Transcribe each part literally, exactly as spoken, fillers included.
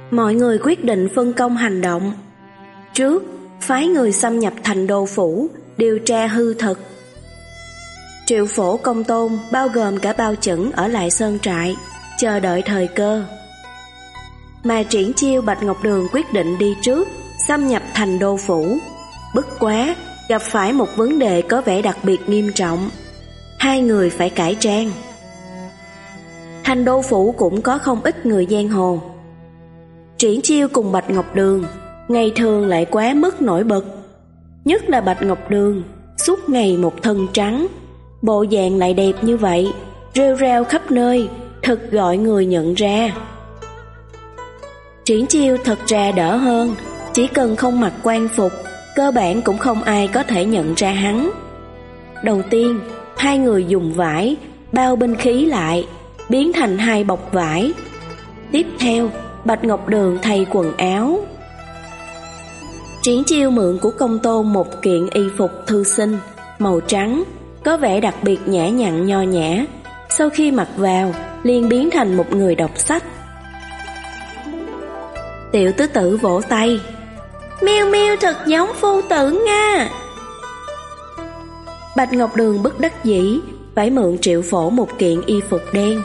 Mọi người quyết định phân công hành động. Trước, phái người xâm nhập thành đô phủ, điều tra hư thực. Triệu Phổ, Công Tôn bao gồm cả Bao Chẩn ở lại sơn trại, chờ đợi thời cơ. Mà Triển Chiêu, Bạch Ngọc Đường quyết định đi trước, xâm nhập thành đô phủ. Bất quá, gặp phải một vấn đề có vẻ đặc biệt nghiêm trọng. Hai người phải cải trang. Thành đô phủ cũng có không ít người giang hồ. Triển Chiêu cùng Bạch Ngọc Đường ngày thường lại quá mức nổi bật. Nhất là Bạch Ngọc Đường, suốt ngày một thân trắng, bộ dạng lại đẹp như vậy, rêu rao khắp nơi, thật gọi người nhận ra. Triển Chiêu thật ra đỡ hơn, chỉ cần không mặc quan phục, cơ bản cũng không ai có thể nhận ra hắn. Đầu tiên, hai người dùng vải bao binh khí lại, biến thành hai bọc vải. Tiếp theo, Bạch Ngọc Đường thay quần áo. Triển Chiêu mượn của Công Tôn một kiện y phục thư sinh màu trắng, có vẻ đặc biệt nhã nhặn nho nhã. Sau khi mặc vào, liền biến thành một người đọc sách. Tiểu tứ tử vỗ tay: Miêu Miêu thật giống phu tử nga. Bạch Ngọc Đường bất đắc dĩ phải mượn Triệu Phổ một kiện y phục đen.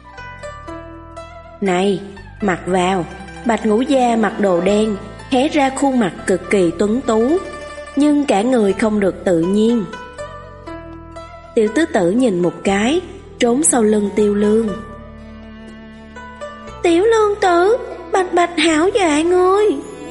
Này, mặc vào. Bạch Ngũ Gia mặc đồ đen, hé ra khuôn mặt cực kỳ tuấn tú, nhưng cả người không được tự nhiên. Tiểu tứ tử nhìn một cái, trốn sau lưng Tiêu Lương. Tiểu Lương tử, Bạch Bạch hảo dạ ngươi.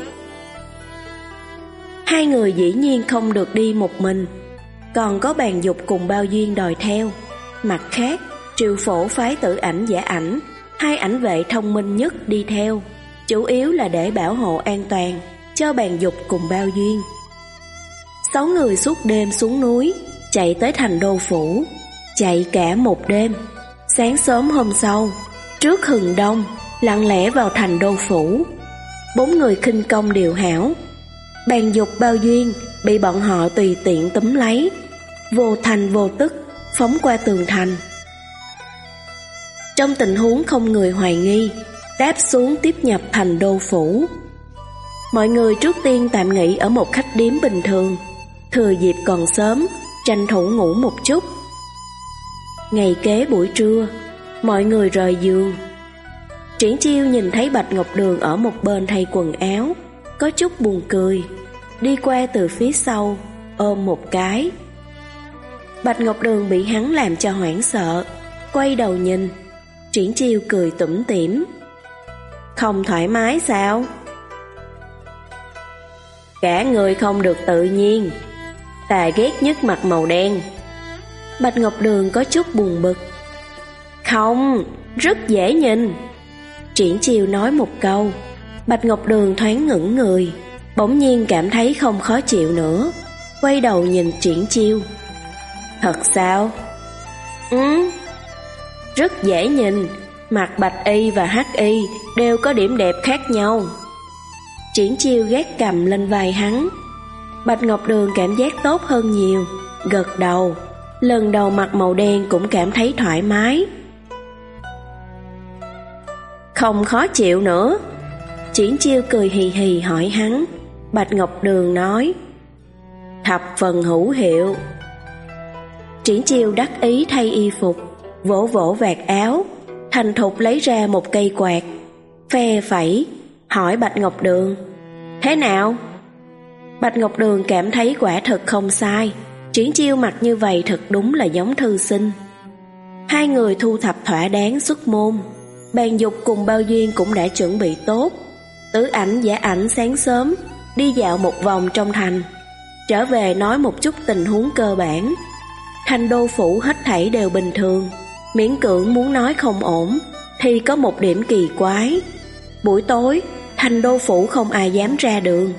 Hai người dĩ nhiên không được đi một mình, còn có Bàn Dục cùng Bao Duyên đòi theo. Mặt khác, Triệu Phổ phái Tử Ảnh, Giả Ảnh, hai ảnh vệ thông minh nhất đi theo, chủ yếu là để bảo hộ an toàn cho Bàn Dục cùng Bao Duyên. Sáu người suốt đêm xuống núi, chạy tới thành đô phủ, chạy cả một đêm. Sáng sớm hôm sau, trước hừng đông, lặng lẽ vào thành đô phủ. Bốn người khinh công điều hảo. Bàn Dục, Bao Duyên bị bọn họ tùy tiện túm lấy, vô thành vô tức phóng qua tường thành. Trong tình huống không người hoài nghi, đáp xuống tiếp nhập thành đô phủ. Mọi người trước tiên tạm nghỉ ở một khách điếm bình thường, thừa dịp còn sớm, tranh thủ ngủ một chút. Ngày kế buổi trưa, mọi người rời giường. Triển Chiêu nhìn thấy Bạch Ngọc Đường ở một bên thay quần áo, có chút buồn cười, đi qua từ phía sau, ôm một cái. Bạch Ngọc Đường bị hắn làm cho hoảng sợ, quay đầu nhìn. Triển Chiêu cười tủm tỉm: Không thoải mái sao? Cả người không được tự nhiên. Ta ghét nhất mặt màu đen. Bạch Ngọc Đường có chút buồn bực. Không, rất dễ nhìn. Triển Chiêu nói một câu. Bạch Ngọc Đường thoáng ngẩng người, bỗng nhiên cảm thấy không khó chịu nữa, quay đầu nhìn Triển Chiêu. Thật sao? Ừ, rất dễ nhìn. Mặt bạch y và hắc y đều có điểm đẹp khác nhau. Triển Chiêu gác cầm lên vai hắn. Bạch Ngọc Đường cảm giác tốt hơn nhiều, gật đầu. Lần đầu mặc màu đen cũng cảm thấy thoải mái. Không khó chịu nữa. Triển Chiêu cười hì hì hỏi hắn. Bạch Ngọc Đường nói: Thập phần hữu hiệu. Triển Chiêu đắc ý thay y phục, vỗ vỗ vạt áo, thành thục lấy ra một cây quạt, phe phẩy, hỏi Bạch Ngọc Đường: Thế nào? Bạch Ngọc Đường cảm thấy quả thật không sai. Triển Chiêu mặc như vậy thật đúng là giống thư sinh. Hai người thu thập thỏa đáng xuất môn. Bàn Dục cùng Bao Duyên cũng đã chuẩn bị tốt. Tử Ảnh, Giả Ảnh sáng sớm đi dạo một vòng trong thành, trở về nói một chút tình huống cơ bản. Thành đô phủ hết thảy đều bình thường, miễn cưỡng muốn nói không ổn thì có một điểm kỳ quái. Buổi tối, thành đô phủ không ai dám ra đường.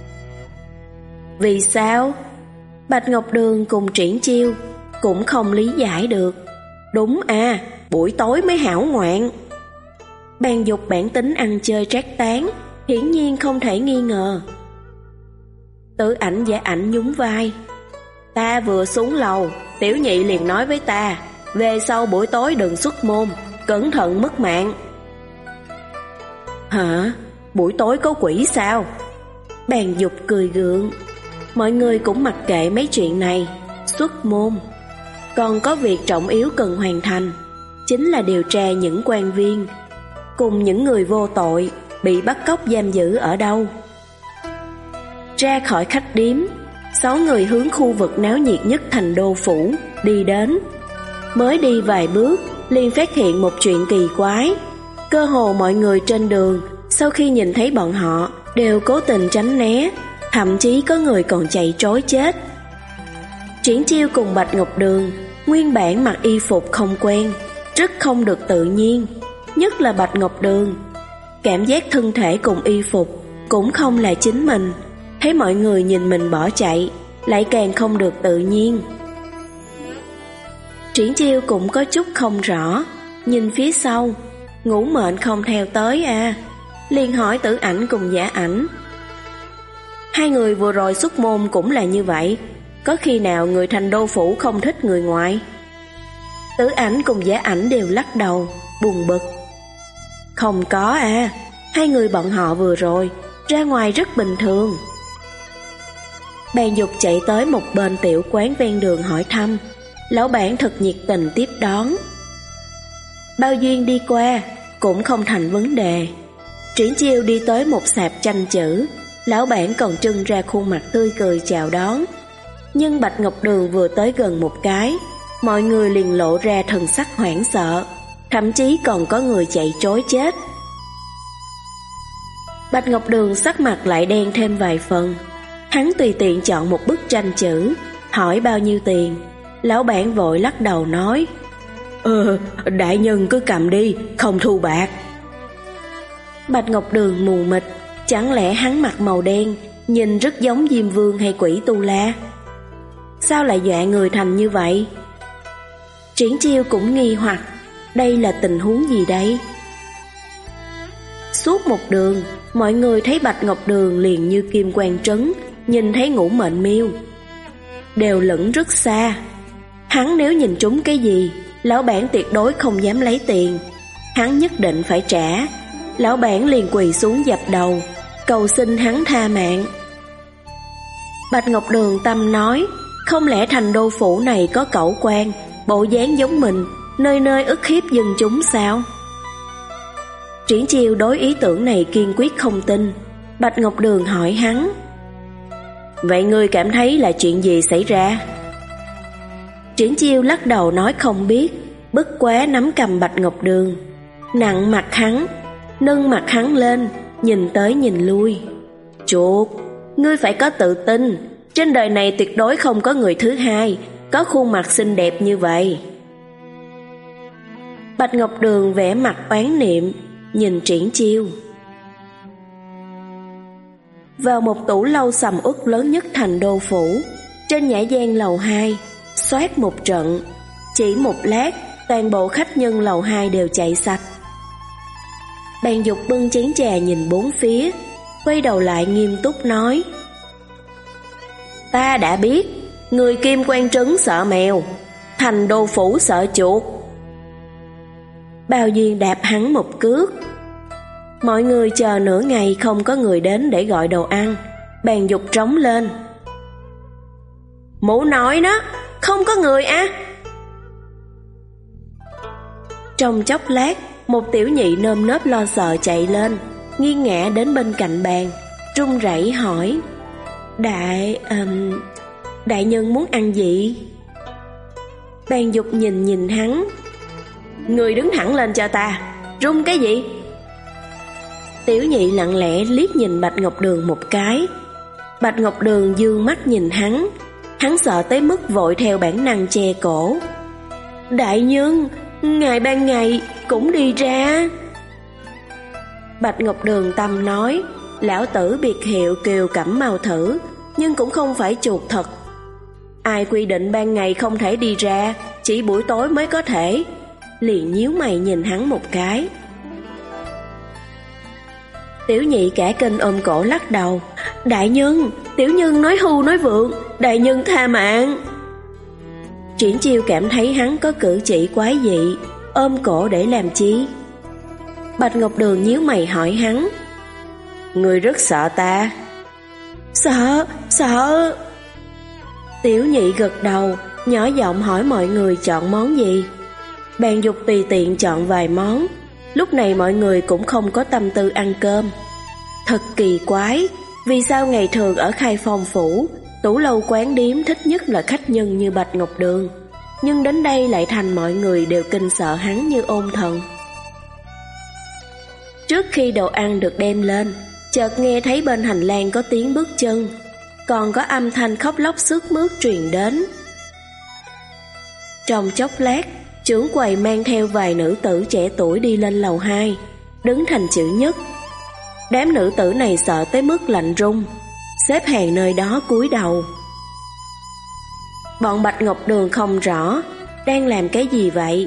Vì sao? Bạch Ngọc Đường cùng Triển Chiêu cũng không lý giải được. Đúng à, buổi tối mới hảo ngoạn. Bàn Dục bản tính ăn chơi trác tán, hiển nhiên không thể nghi ngờ. Tử Ảnh, Giả Ảnh nhún vai. Ta vừa xuống lầu, tiểu nhị liền nói với ta, về sau buổi tối đừng xuất môn, cẩn thận mất mạng. Hả? buổi tối có quỷ sao? Bàn Dục cười gượng. Mọi người cũng mặc kệ mấy chuyện này. Xuất môn. Còn có việc trọng yếu cần hoàn thành, chính là điều tra những quan viên cùng những người vô tội bị bắt cóc giam giữ ở đâu. Ra khỏi khách điếm, sáu người hướng khu vực náo nhiệt nhất thành đô phủ đi đến. Mới đi vài bước liền phát hiện một chuyện kỳ quái. Cơ hồ mọi người trên đường sau khi nhìn thấy bọn họ đều cố tình tránh né, thậm chí có người còn chạy trối chết. Triển Chiêu cùng Bạch Ngọc Đường nguyên bản mặc y phục không quen, rất không được tự nhiên, nhất là Bạch Ngọc Đường. Cảm giác thân thể cùng y phục cũng không là chính mình, thấy mọi người nhìn mình bỏ chạy, lại càng không được tự nhiên. Triển Chiêu cũng có chút không rõ, nhìn phía sau, Ngũ Mệnh không theo tới à, liền hỏi Tử Ảnh cùng Giả Ảnh. Hai người vừa rồi xuất môn cũng là như vậy, có khi nào người thành đô phủ không thích người ngoài? Tử Ảnh cùng Giả Ảnh đều lắc đầu, buồn bực. Không có à, hai người bọn họ vừa rồi ra ngoài rất bình thường. Bàn Dục chạy tới một bên tiểu quán ven đường hỏi thăm, lão bản thật nhiệt tình tiếp đón. Bao duyên đi qua cũng không thành vấn đề. Triển Chiêu đi tới một sạp tranh chữ, lão bản còn trưng ra khuôn mặt tươi cười chào đón. Nhưng Bạch Ngọc Đường vừa tới gần một cái, mọi người liền lộ ra thần sắc hoảng sợ, thậm chí còn có người chạy trối chết. Bạch Ngọc Đường sắc mặt lại đen thêm vài phần. Hắn tùy tiện chọn một bức tranh chữ, hỏi bao nhiêu tiền. Lão bản vội lắc đầu nói, Ờ, đại nhân cứ cầm đi, không thu bạc. Bạch Ngọc Đường mù mịt, chẳng lẽ hắn mặc màu đen, nhìn rất giống Diêm Vương hay quỷ Tu La? Sao lại dọa người thành như vậy? Triển Chiêu cũng nghi hoặc, đây là tình huống gì đây? Suốt một đường, mọi người thấy Bạch Ngọc Đường liền như kim quang trấn, nhìn thấy Ngũ Mệnh Miêu đều lẫn rất xa. Hắn nếu nhìn trúng cái gì, lão bản tuyệt đối không dám lấy tiền, hắn nhất định phải trả. Lão bản liền quỳ xuống dập đầu, cầu xin hắn tha mạng. Bạch Ngọc Đường tâm nói, không lẽ thành đô phủ này có cẩu quan, bộ dáng giống mình, nơi nơi ức hiếp dân chúng sao? Triển Chiêu đối ý tưởng này kiên quyết không tin. Bạch Ngọc Đường hỏi hắn, vậy ngươi cảm thấy là chuyện gì xảy ra? Triển Chiêu lắc đầu nói không biết, bức quá nắm cầm Bạch Ngọc Đường, nặng mặt hắn, nâng mặt hắn lên, nhìn tới nhìn lui. Chuột, ngươi phải có tự tin, trên đời này tuyệt đối không có người thứ hai có khuôn mặt xinh đẹp như vậy. Bạch Ngọc Đường vẽ mặt oán niệm, nhìn Triển Chiêu. Vào một tủ lâu sầm uất lớn nhất thành đô phủ, trên nhã gian lầu hai, xoát một trận, chỉ một lát, toàn bộ khách nhân lầu hai đều chạy sạch. Bàn Dục bưng chén trà nhìn bốn phía, quay đầu lại nghiêm túc nói, ta đã biết, người kim quan trấn sợ mèo, thành đô phủ sợ chuột. Bao Duyên đạp hắn một cước. Mọi người chờ nửa ngày không có người đến để gọi đồ ăn. Bàn Dục trống lên, mụ nói đó, không có người á. Trong chốc lát, một tiểu nhị nơm nớp lo sợ chạy lên, nghiêng ngã đến bên cạnh bàn, run rẩy hỏi, Đại... Um, đại nhân muốn ăn gì? Bàn Dục nhìn nhìn hắn, người đứng thẳng lên cho ta, run cái gì? Tiểu nhị lặng lẽ liếc nhìn Bạch Ngọc Đường một cái. Bạch Ngọc Đường dương mắt nhìn hắn, hắn sợ tới mức vội theo bản năng che cổ. Đại nhân, ngài ban ngày cũng đi ra. Bạch Ngọc Đường tâm nói, lão tử biệt hiệu Kiều Cẩm Mao Thử, nhưng cũng không phải chuột thật. Ai quy định ban ngày không thể đi ra, chỉ buổi tối mới có thể? Liền nhíu mày nhìn hắn một cái. Tiểu nhị cả kinh ôm cổ lắc đầu, đại nhân, tiểu nhân nói hưu nói vượng, đại nhân tha mạng. Triển Chiêu cảm thấy hắn có cử chỉ quái dị, ôm cổ để làm chi? Bạch Ngọc Đường nhíu mày hỏi hắn, Ngươi rất sợ ta? Sợ, sợ. Tiểu nhị gật đầu, nhỏ giọng hỏi mọi người chọn món gì. Bàn Dục tùy tiện chọn vài món. Lúc này mọi người cũng không có tâm tư ăn cơm. Thật kỳ quái, vì sao ngày thường ở Khai Phong phủ, tủ lâu quán điếm thích nhất là khách nhân như Bạch Ngọc Đường, nhưng đến đây lại thành mọi người đều kinh sợ hắn như ôn thần. Trước khi đồ ăn được đem lên, chợt nghe thấy bên hành lang có tiếng bước chân, còn có âm thanh khóc lóc sướt mướt truyền đến. Trong chốc lát, trưởng quầy mang theo vài nữ tử trẻ tuổi đi lên lầu hai, đứng thành chữ nhất. Đám nữ tử này sợ tới mức lạnh run, xếp hàng nơi đó cúi đầu. Bọn Bạch Ngọc Đường không rõ đang làm cái gì vậy.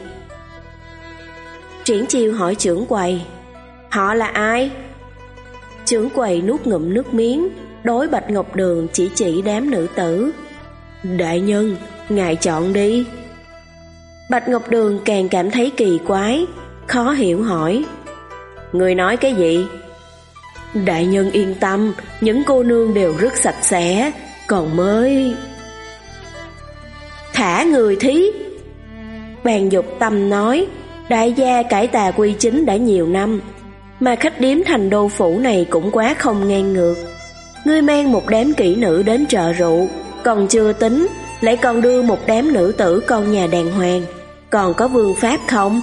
Triển Chiêu hỏi trưởng quầy, họ là ai? Trưởng quầy nuốt ngụm nước miếng, đối Bạch Ngọc Đường chỉ chỉ đám nữ tử. Đại nhân, ngài chọn đi. Bạch Ngọc Đường càng cảm thấy kỳ quái, khó hiểu hỏi, người nói cái gì? Đại nhân yên tâm, những cô nương đều rất sạch sẽ, còn mới... Thả người thí. Bàn Dục Tâm nói, đại gia cải tà quy chính đã nhiều năm, mà khách điếm Thành Đô phủ này cũng quá không ngang ngược. Ngươi mang một đám kỹ nữ đến chợ rượu, còn chưa tính, lại còn đưa một đám nữ tử con nhà đàng hoàng, còn có vương pháp không?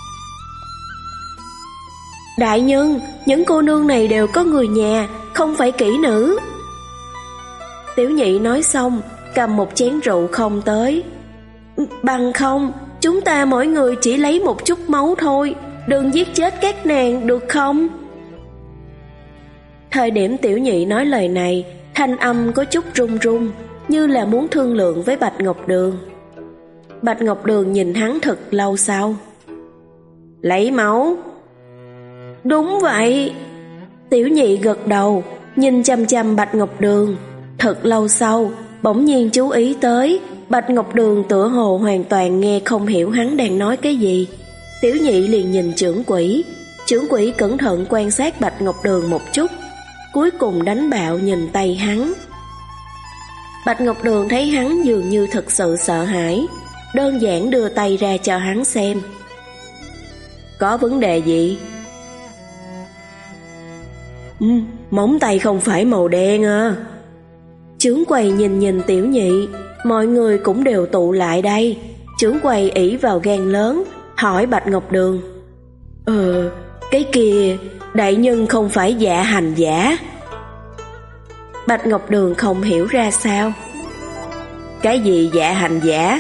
Đại nhân, những cô nương này đều có người nhà, không phải kỹ nữ. Tiểu nhị nói xong, cầm một chén rượu không tới. Bằng không, chúng ta mỗi người chỉ lấy một chút máu thôi, đừng giết chết các nàng được không? Thời điểm tiểu nhị nói lời này, thanh âm có chút run run, như là muốn thương lượng với Bạch Ngọc Đường. Bạch Ngọc Đường nhìn hắn thật lâu sau. Lấy máu? Đúng vậy. Tiểu nhị gật đầu, nhìn chăm chăm Bạch Ngọc Đường. Thật lâu sau, bỗng nhiên chú ý tới, Bạch Ngọc Đường tựa hồ hoàn toàn nghe không hiểu hắn đang nói cái gì. Tiểu nhị liền nhìn trưởng quỹ. Trưởng quỹ cẩn thận quan sát Bạch Ngọc Đường một chút, cuối cùng đánh bạo nhìn tay hắn. Bạch Ngọc Đường thấy hắn dường như thật sự sợ hãi, đơn giản đưa tay ra cho hắn xem. Có vấn đề gì? Ừ, móng tay không phải màu đen à. Trưởng quầy nhìn nhìn tiểu nhị, mọi người cũng đều tụ lại đây. Trưởng quầy ỷ vào gan lớn, hỏi Bạch Ngọc Đường, Ờ, cái kia, đại nhân không phải dạ hành giả? Bạch Ngọc Đường không hiểu ra sao. Cái gì dạ hành giả?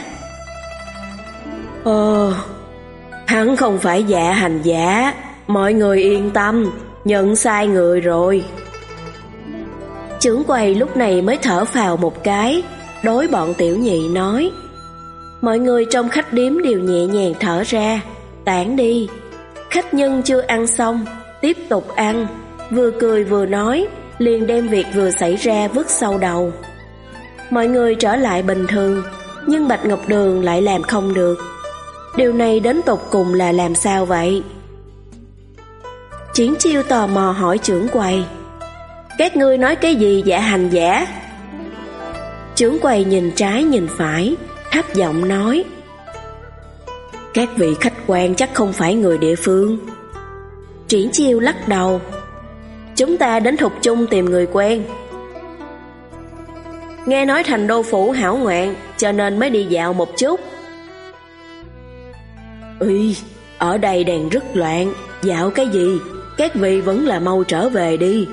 Ờ, hắn không phải dạ hành giả, mọi người yên tâm, nhận sai người rồi. Trưởng quầy lúc này mới thở phào một cái, đối bọn tiểu nhị nói. Mọi người trong khách điếm đều nhẹ nhàng thở ra, tản đi. Khách nhân chưa ăn xong, tiếp tục ăn, vừa cười vừa nói, liền đem việc vừa xảy ra vứt sau đầu. Mọi người trở lại bình thường, nhưng Bạch Ngọc Đường lại làm không được. Điều này đến tột cùng là làm sao vậy? Triển Chiêu tò mò hỏi trưởng quầy, các ngươi nói cái gì dạ hành giả? Trưởng quầy nhìn trái nhìn phải, thấp giọng nói, các vị khách quan chắc không phải người địa phương. Triển Chiêu lắc đầu, chúng ta đến Thục Trung tìm người quen. Nghe nói Thành Đô phủ hảo ngoạn, cho nên mới đi dạo một chút. Ui, ở đây đang rất loạn, dạo cái gì? Các vị vẫn là mau trở về đi.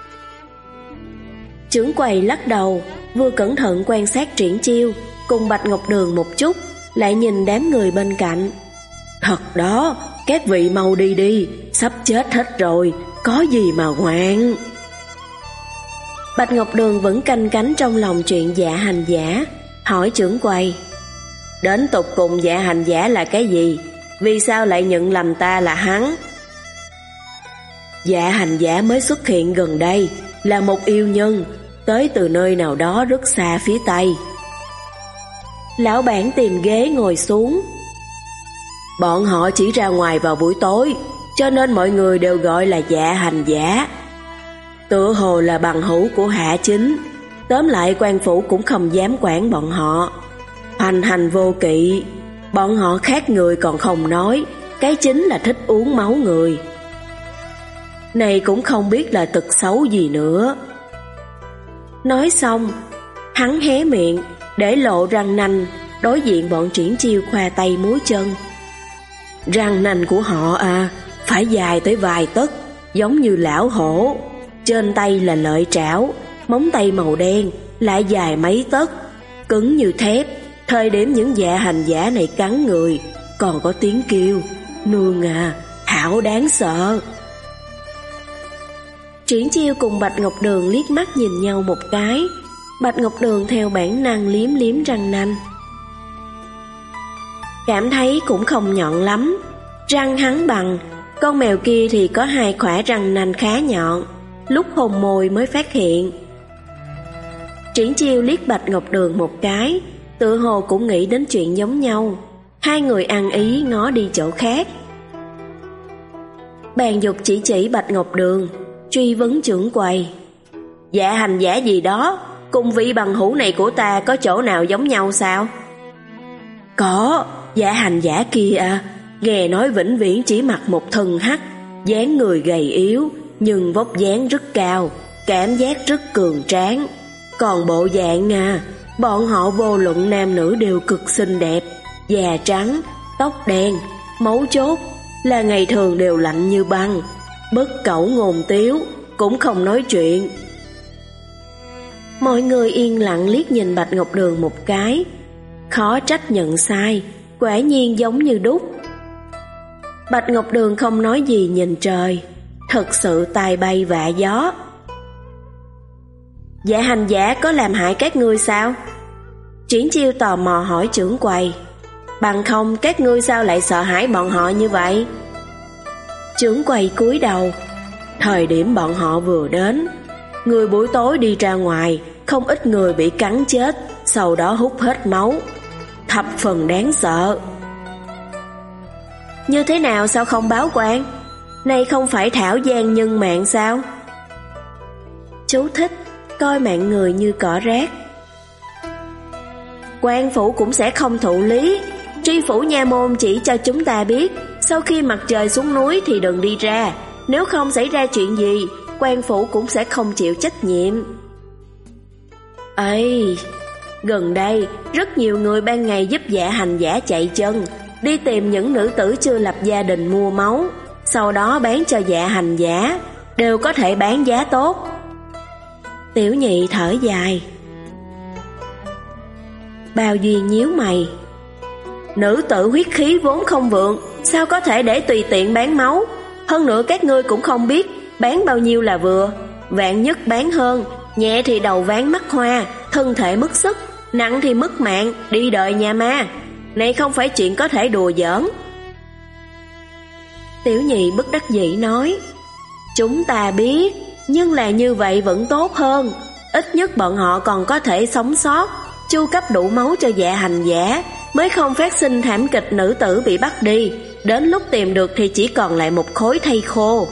Trưởng quầy lắc đầu, vừa cẩn thận quan sát Triển Chiêu cùng Bạch Ngọc Đường một chút, lại nhìn đám người bên cạnh. Thật đó, các vị mau đi đi, sắp chết hết rồi, có gì mà ngoạn. Bạch Ngọc Đường vẫn canh cánh trong lòng chuyện dạ hành giả, hỏi trưởng quầy, đến tục cùng dạ hành giả là cái gì? Vì sao lại nhận lầm ta là hắn? Dạ hành giả mới xuất hiện gần đây, là một yêu nhân, tới từ nơi nào đó rất xa phía Tây. Lão bản tìm ghế ngồi xuống. Bọn họ chỉ ra ngoài vào buổi tối, cho nên mọi người đều gọi là dạ hành giả. Tựa hồ là bằng hữu của Hạ Chính. Tóm lại quan phủ cũng không dám quản bọn họ. Hoành hành vô kỵ. Bọn họ khác người còn không nói, cái chính là thích uống máu người. Này cũng không biết là tật xấu gì nữa. Nói xong, hắn hé miệng, để lộ răng nanh, đối diện bọn Triển Chiêu khoa tay múa chân. Răng nanh của họ à, phải dài tới vài tấc, giống như lão hổ. Trên tay là lợi trảo, móng tay màu đen, lại dài mấy tấc, cứng như thép. Thời điểm những dạ hành giả này cắn người, còn có tiếng kêu, nương à, hảo đáng sợ. Triển Chiêu cùng Bạch Ngọc Đường liếc mắt nhìn nhau một cái. Bạch Ngọc Đường theo bản năng liếm liếm răng nanh, cảm thấy cũng không nhọn lắm. Răng hắn bằng, con mèo kia thì có hai khỏa răng nanh khá nhọn, lúc hôn môi mới phát hiện. Triển Chiêu liếc Bạch Ngọc Đường một cái, tựa hồ cũng nghĩ đến chuyện giống nhau. Hai người ăn ý ngó đi chỗ khác. Bàn Dục chỉ chỉ Bạch Ngọc Đường, truy vấn trưởng quầy. Dạ hành giả gì đó, cùng vị bằng hữu này của ta có chỗ nào giống nhau sao? Có, dạ hành giả kia à, nghe nói vĩnh viễn chỉ mặc một thân hắc, dáng người gầy yếu, nhưng vóc dáng rất cao, cảm giác rất cường tráng. Còn bộ dạng à, bọn họ vô luận nam nữ đều cực xinh đẹp, da trắng, tóc đen, mấu chốt là ngày thường đều lạnh như băng, bất cẩu ngôn tiếu, cũng không nói chuyện. Mọi người yên lặng liếc nhìn Bạch Ngọc Đường một cái, khó trách nhận sai, quả nhiên giống như đúc. Bạch Ngọc Đường không nói gì nhìn trời, thật sự tai bay vạ gió. Dạ hành giả có làm hại các ngươi sao? Triển Chiêu tò mò hỏi trưởng quầy. Bằng không các ngươi sao lại sợ hãi bọn họ như vậy? Trưởng quầy cúi đầu. Thời điểm bọn họ vừa đến, người buổi tối đi ra ngoài, không ít người bị cắn chết, sau đó hút hết máu, thập phần đáng sợ. Như thế nào sao không báo quan? Này không phải thảo gian nhân mạng sao? Chú thích: coi mạng người như cỏ rác. Quan phủ cũng sẽ không thụ lý. Tri phủ nha môn chỉ cho chúng ta biết, sau khi mặt trời xuống núi thì đừng đi ra, nếu không xảy ra chuyện gì, quan phủ cũng sẽ không chịu trách nhiệm. Ây, gần đây rất nhiều người ban ngày giúp dạ hành giả chạy chân, đi tìm những nữ tử chưa lập gia đình mua máu, sau đó bán cho dạ hành giả, đều có thể bán giá tốt. Tiểu Nhị thở dài. Bao Duyên nhíu mày. Nữ tử huyết khí vốn không vượng, sao có thể để tùy tiện bán máu? Hơn nữa các ngươi cũng không biết bán bao nhiêu là vừa, vạn nhất bán hơn, nhẹ thì đầu ván mắt hoa, thân thể mất sức, nặng thì mất mạng, đi đời nhà ma. Này không phải chuyện có thể đùa giỡn. Tiểu Nhị bất đắc dĩ nói. Chúng ta biết, nhưng là như vậy vẫn tốt hơn, ít nhất bọn họ còn có thể sống sót, chu cấp đủ máu cho dạ hành giả, mới không phát sinh thảm kịch nữ tử bị bắt đi, đến lúc tìm được thì chỉ còn lại một khối thây khô.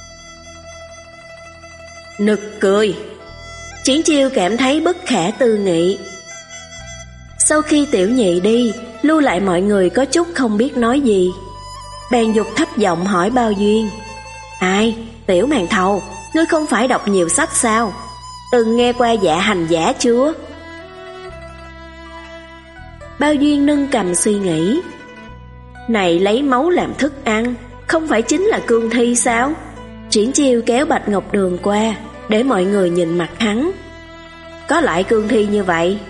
Nực cười. Triển Chiêu cảm thấy bất khả tư nghị. Sau khi Tiểu Nhị đi, lưu lại mọi người có chút không biết nói gì. Bèn Dục thấp giọng hỏi Bao Duyên. Ai, Tiểu Màn Thầu, ngươi không phải đọc nhiều sách sao? Từng nghe qua dạ hành giả chưa? Bao Duyên nâng cầm suy nghĩ. Này lấy máu làm thức ăn, không phải chính là cương thi sao? Triển Chiêu kéo Bạch Ngọc Đường qua, để mọi người nhìn mặt hắn. Có loại cương thi như vậy?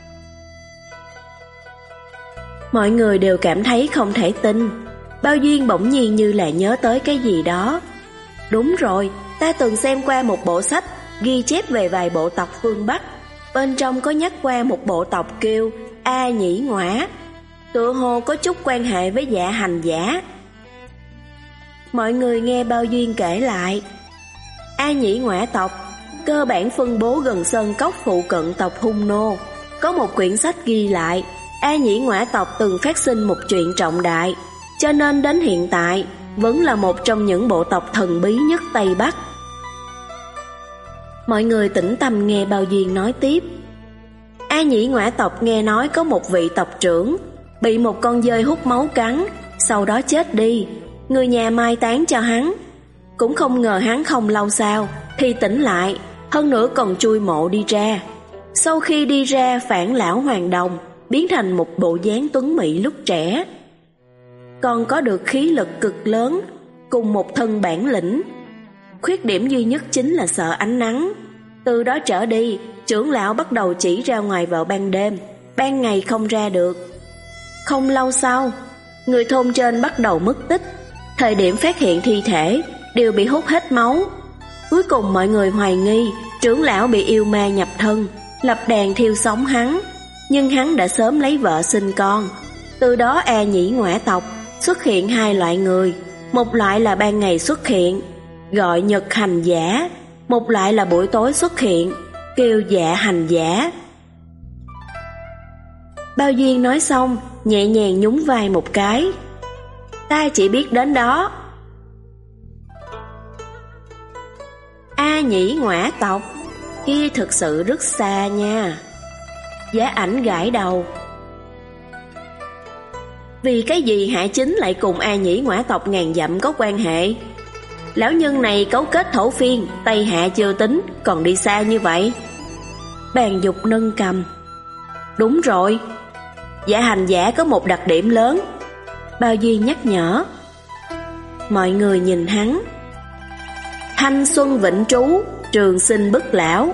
Mọi người đều cảm thấy không thể tin. Bao Duyên bỗng nhiên như là nhớ tới cái gì đó. Đúng rồi, ta từng xem qua một bộ sách ghi chép về vài bộ tộc phương Bắc. Bên trong có nhắc qua một bộ tộc kêu A Nhĩ Ngoã, tựa hồ có chút quan hệ với dạ hành giả. Mọi người nghe Bao Duyên kể lại. A Nhĩ Ngoã tộc cơ bản phân bố gần sơn cốc phụ cận tộc Hung Nô. Có một quyển sách ghi lại A Nhĩ Ngoã tộc từng phát sinh một chuyện trọng đại, cho nên đến hiện tại vẫn là một trong những bộ tộc thần bí nhất Tây Bắc. Mọi người tĩnh tâm nghe Bao Duyên nói tiếp. A Nhĩ Ngoại tộc nghe nói có một vị tộc trưởng bị một con dơi hút máu cắn, sau đó chết đi. Người nhà mai táng cho hắn. Cũng không ngờ hắn không lâu sau thì tỉnh lại, hơn nữa còn chui mộ đi ra. Sau khi đi ra phản lão hoàn đồng, biến thành một bộ dáng tuấn mỹ lúc trẻ. Còn có được khí lực cực lớn, cùng một thân bản lĩnh. Khuyết điểm duy nhất chính là sợ ánh nắng. Từ đó trở đi, trưởng lão bắt đầu chỉ ra ngoài vào ban đêm, ban ngày không ra được. Không lâu sau, người thôn trên bắt đầu mất tích. Thời điểm phát hiện thi thể đều bị hút hết máu. Cuối cùng mọi người hoài nghi trưởng lão bị yêu ma nhập thân, lập đàn thiêu sống hắn. Nhưng hắn đã sớm lấy vợ sinh con. Từ đó A Nhĩ Ngoại tộc xuất hiện hai loại người. Một loại là ban ngày xuất hiện, gọi nhật hành giả. Một loại là buổi tối xuất hiện, kêu dạ hành giả. Bao Duyên nói xong, nhẹ nhàng nhún vai một cái. Ta chỉ biết đến đó. A Nhĩ Ngoại tộc kia thực sự rất xa nha. Giá Ảnh gãi đầu. Vì cái gì Hạ Chính lại cùng A Nhĩ Ngoại tộc ngàn dặm có quan hệ? Lão nhân này cấu kết thổ phiên, Tây Hạ chưa tính, còn đi xa như vậy. Bàn Dục nâng cầm. Đúng rồi, Dạ hành giả có một đặc điểm lớn. Bao Duyên nhắc nhở. Mọi người nhìn hắn. Thanh xuân vĩnh trú, trường sinh bất lão.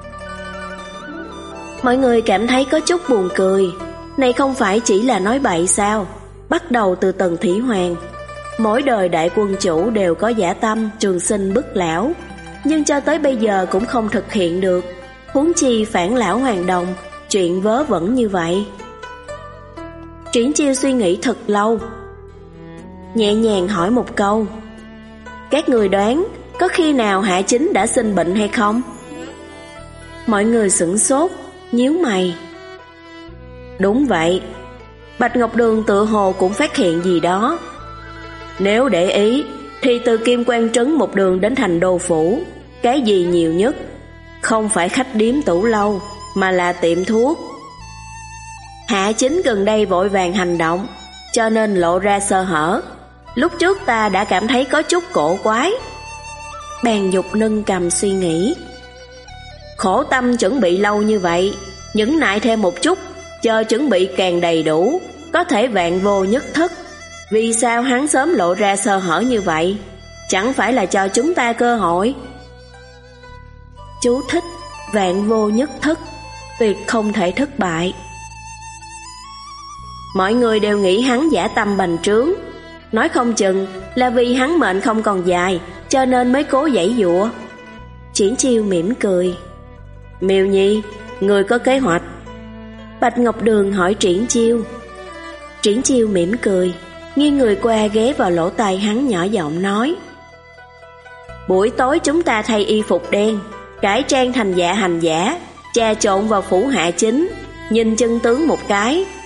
Mọi người cảm thấy có chút buồn cười. Này không phải chỉ là nói bậy sao? Bắt đầu từ Tần Thủy Hoàng, mỗi đời đại quân chủ đều có dã tâm trường sinh bất lão, nhưng cho tới bây giờ cũng không thực hiện được. Huống chi phản lão hoàng đồng, chuyện vớ vẩn như vậy. Triển Chiêu suy nghĩ thật lâu, nhẹ nhàng hỏi một câu. Các người đoán có khi nào Hạ Chính đã sinh bệnh hay không? Mọi người sửng sốt, nhíu mày. Đúng vậy, Bạch Ngọc Đường tự hồ cũng phát hiện gì đó. Nếu để ý thì từ Kim Quan Trấn một đường đến thành đô phủ, cái gì nhiều nhất? Không phải khách điếm tủ lâu, mà là tiệm thuốc. Hạ Chính gần đây vội vàng hành động, cho nên lộ ra sơ hở. Lúc trước ta đã cảm thấy có chút cổ quái. Bàn Dục nâng cầm suy nghĩ. Khổ tâm chuẩn bị lâu như vậy, nhẫn nại thêm một chút, chờ chuẩn bị càng đầy đủ, có thể vạn vô nhất thất. Vì sao hắn sớm lộ ra sơ hở như vậy? Chẳng phải là cho chúng ta cơ hội? Chú thích: vạn vô nhất thất, tuyệt không thể thất bại. Mọi người đều nghĩ hắn dã tâm bành trướng, nói không chừng là vì hắn mệnh không còn dài, cho nên mới cố giãy giụa. Triển Chiêu mỉm cười. Miêu Nhi, người có kế hoạch? Bạch Ngọc Đường hỏi Triển Chiêu. Triển Chiêu mỉm cười, nghiêng người qua ghé vào lỗ tai hắn nhỏ giọng nói. Buổi tối chúng ta thay y phục đen, cải trang thành dạ hành giả, trà trộn vào phủ Hạ Chính, nhìn chân tướng một cái,